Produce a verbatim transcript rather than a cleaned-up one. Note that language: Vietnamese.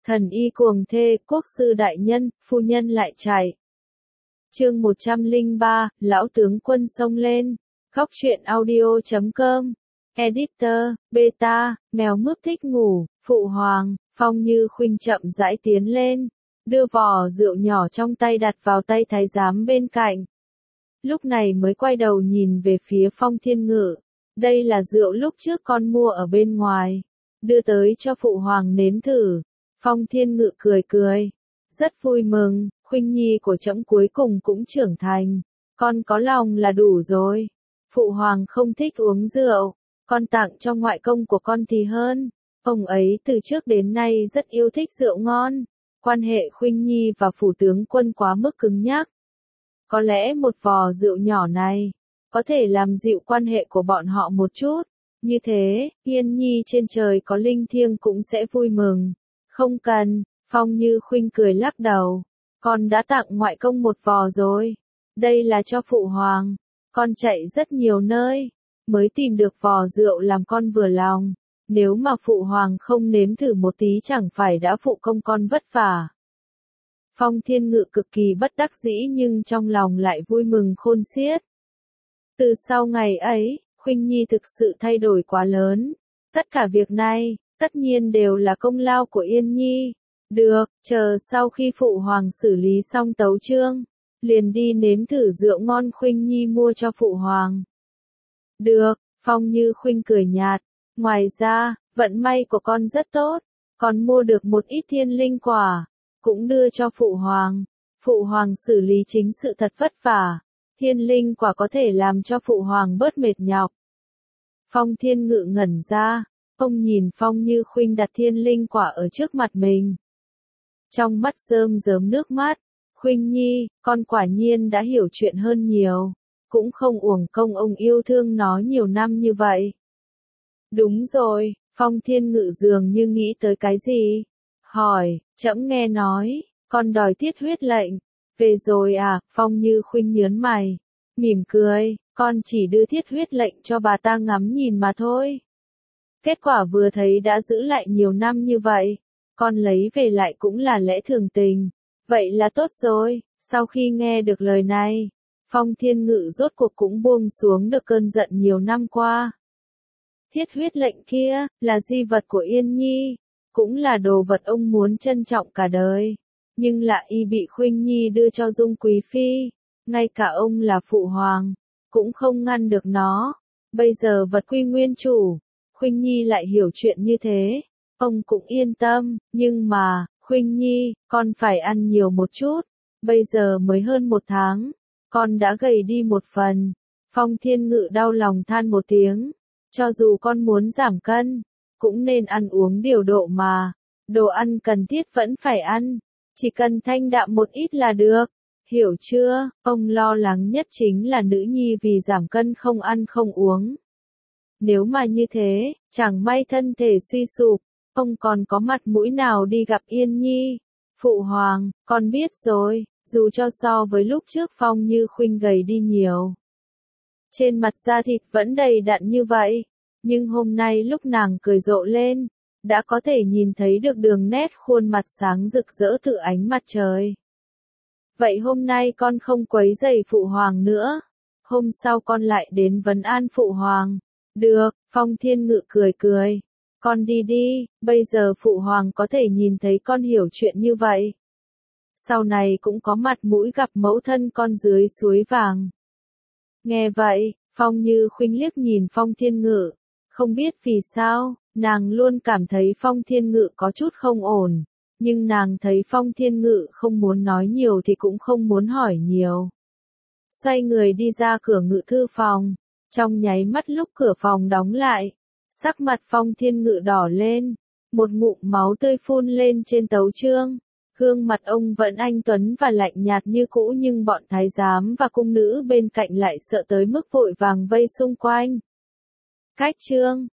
Thần y cuồng thê, quốc sư đại nhân, phu nhân lại chạy. Chương một trăm lẻ ba, lão tướng quân xông lên. Góc truyện audio chấm com. Editor, beta, mèo mướp thích ngủ, phụ hoàng. Phong Như Khuynh chậm rãi tiến lên, đưa vò rượu nhỏ trong tay đặt vào tay thái giám bên cạnh. Lúc này mới quay đầu nhìn về phía Phong Thiên Ngự. Đây là rượu lúc trước con mua ở bên ngoài, đưa tới cho phụ hoàng nếm thử. Phong Thiên Ngự cười cười, rất vui mừng, Khuynh nhi của trẫm cuối cùng cũng trưởng thành, con có lòng là đủ rồi. Phụ hoàng không thích uống rượu, con tặng cho ngoại công của con thì hơn. Ông ấy từ trước đến nay rất yêu thích rượu ngon. Quan hệ Khuynh nhi và phủ tướng quân quá mức cứng nhắc. Có lẽ một vò rượu nhỏ này có thể làm dịu quan hệ của bọn họ một chút. Như thế, Yên Nhi trên trời có linh thiêng cũng sẽ vui mừng. Không cần, Phong Như Khuynh cười lắc đầu. Con đã tặng ngoại công một vò rồi. Đây là cho phụ hoàng. Con chạy rất nhiều nơi, mới tìm được vò rượu làm con vừa lòng. Nếu mà phụ hoàng không nếm thử một tí chẳng phải đã phụ công con vất vả. Phong Thiên Ngự cực kỳ bất đắc dĩ nhưng trong lòng lại vui mừng khôn xiết. Từ sau ngày ấy, Khuynh nhi thực sự thay đổi quá lớn. Tất cả việc này, tất nhiên đều là công lao của Yên Nhi. Được, chờ sau khi phụ hoàng xử lý xong tấu chương, liền đi nếm thử rượu ngon Khuynh nhi mua cho phụ hoàng. Được, Phong Như Khuynh cười nhạt. Ngoài ra, vận may của con rất tốt, con mua được một ít thiên linh quả, cũng đưa cho phụ hoàng. Phụ hoàng xử lý chính sự thật vất vả, thiên linh quả có thể làm cho phụ hoàng bớt mệt nhọc. Phong Thiên Ngự ngẩn ra, ông nhìn Phong Như Khuynh đặt thiên linh quả ở trước mặt mình. Trong mắt rơm rớm nước mắt, Khuynh nhi, con quả nhiên đã hiểu chuyện hơn nhiều, cũng không uổng công ông yêu thương nó nhiều năm như vậy. Đúng rồi, Phong Thiên Ngự dường như nghĩ tới cái gì. Hỏi, trẫm nghe nói, con đòi thiết huyết lệnh. Về rồi à, Phong Như Khuynh nhớn mày, mỉm cười, con chỉ đưa thiết huyết lệnh cho bà ta ngắm nhìn mà thôi. Kết quả vừa thấy đã giữ lại nhiều năm như vậy, con lấy về lại cũng là lẽ thường tình. Vậy là tốt rồi, sau khi nghe được lời này, Phong Thiên Ngự rốt cuộc cũng buông xuống được cơn giận nhiều năm qua. Thiết huyết lệnh kia, là di vật của Yên Nhi, cũng là đồ vật ông muốn trân trọng cả đời. Nhưng lại y bị Khuynh nhi đưa cho Dung Quý Phi, ngay cả ông là phụ hoàng, cũng không ngăn được nó. Bây giờ vật quy nguyên chủ, Khuynh nhi lại hiểu chuyện như thế, ông cũng yên tâm, nhưng mà, Khuynh nhi, con phải ăn nhiều một chút, bây giờ mới hơn một tháng, con đã gầy đi một phần. Phong Thiên Ngự đau lòng than một tiếng. Cho dù con muốn giảm cân, cũng nên ăn uống điều độ mà. Đồ ăn cần thiết vẫn phải ăn, chỉ cần thanh đạm một ít là được. Hiểu chưa? Ông lo lắng nhất chính là nữ nhi vì giảm cân không ăn không uống. Nếu mà như thế, chẳng may thân thể suy sụp, ông còn có mặt mũi nào đi gặp Yên Nhi? Phụ hoàng, con biết rồi, dù cho so với lúc trước Phong Như Khuynh gầy đi nhiều. Trên mặt da thịt vẫn đầy đặn như vậy, nhưng hôm nay lúc nàng cười rộ lên, đã có thể nhìn thấy được đường nét khuôn mặt sáng rực rỡ từ ánh mặt trời. Vậy hôm nay con không quấy rầy phụ hoàng nữa, hôm sau con lại đến vấn an phụ hoàng. Được, Phong Thiên Ngự cười cười, con đi đi, bây giờ phụ hoàng có thể nhìn thấy con hiểu chuyện như vậy. Sau này cũng có mặt mũi gặp mẫu thân con dưới suối vàng. Nghe vậy, Phong Như Khuynh liếc nhìn Phong Thiên Ngự, không biết vì sao, nàng luôn cảm thấy Phong Thiên Ngự có chút không ổn, nhưng nàng thấy Phong Thiên Ngự không muốn nói nhiều thì cũng không muốn hỏi nhiều. Xoay người đi ra cửa ngự thư phòng, trong nháy mắt lúc cửa phòng đóng lại, sắc mặt Phong Thiên Ngự đỏ lên, một ngụm máu tươi phun lên trên tấu chương. Gương mặt ông vẫn anh tuấn và lạnh nhạt như cũ nhưng bọn thái giám và cung nữ bên cạnh lại sợ tới mức vội vàng vây xung quanh. Cách chương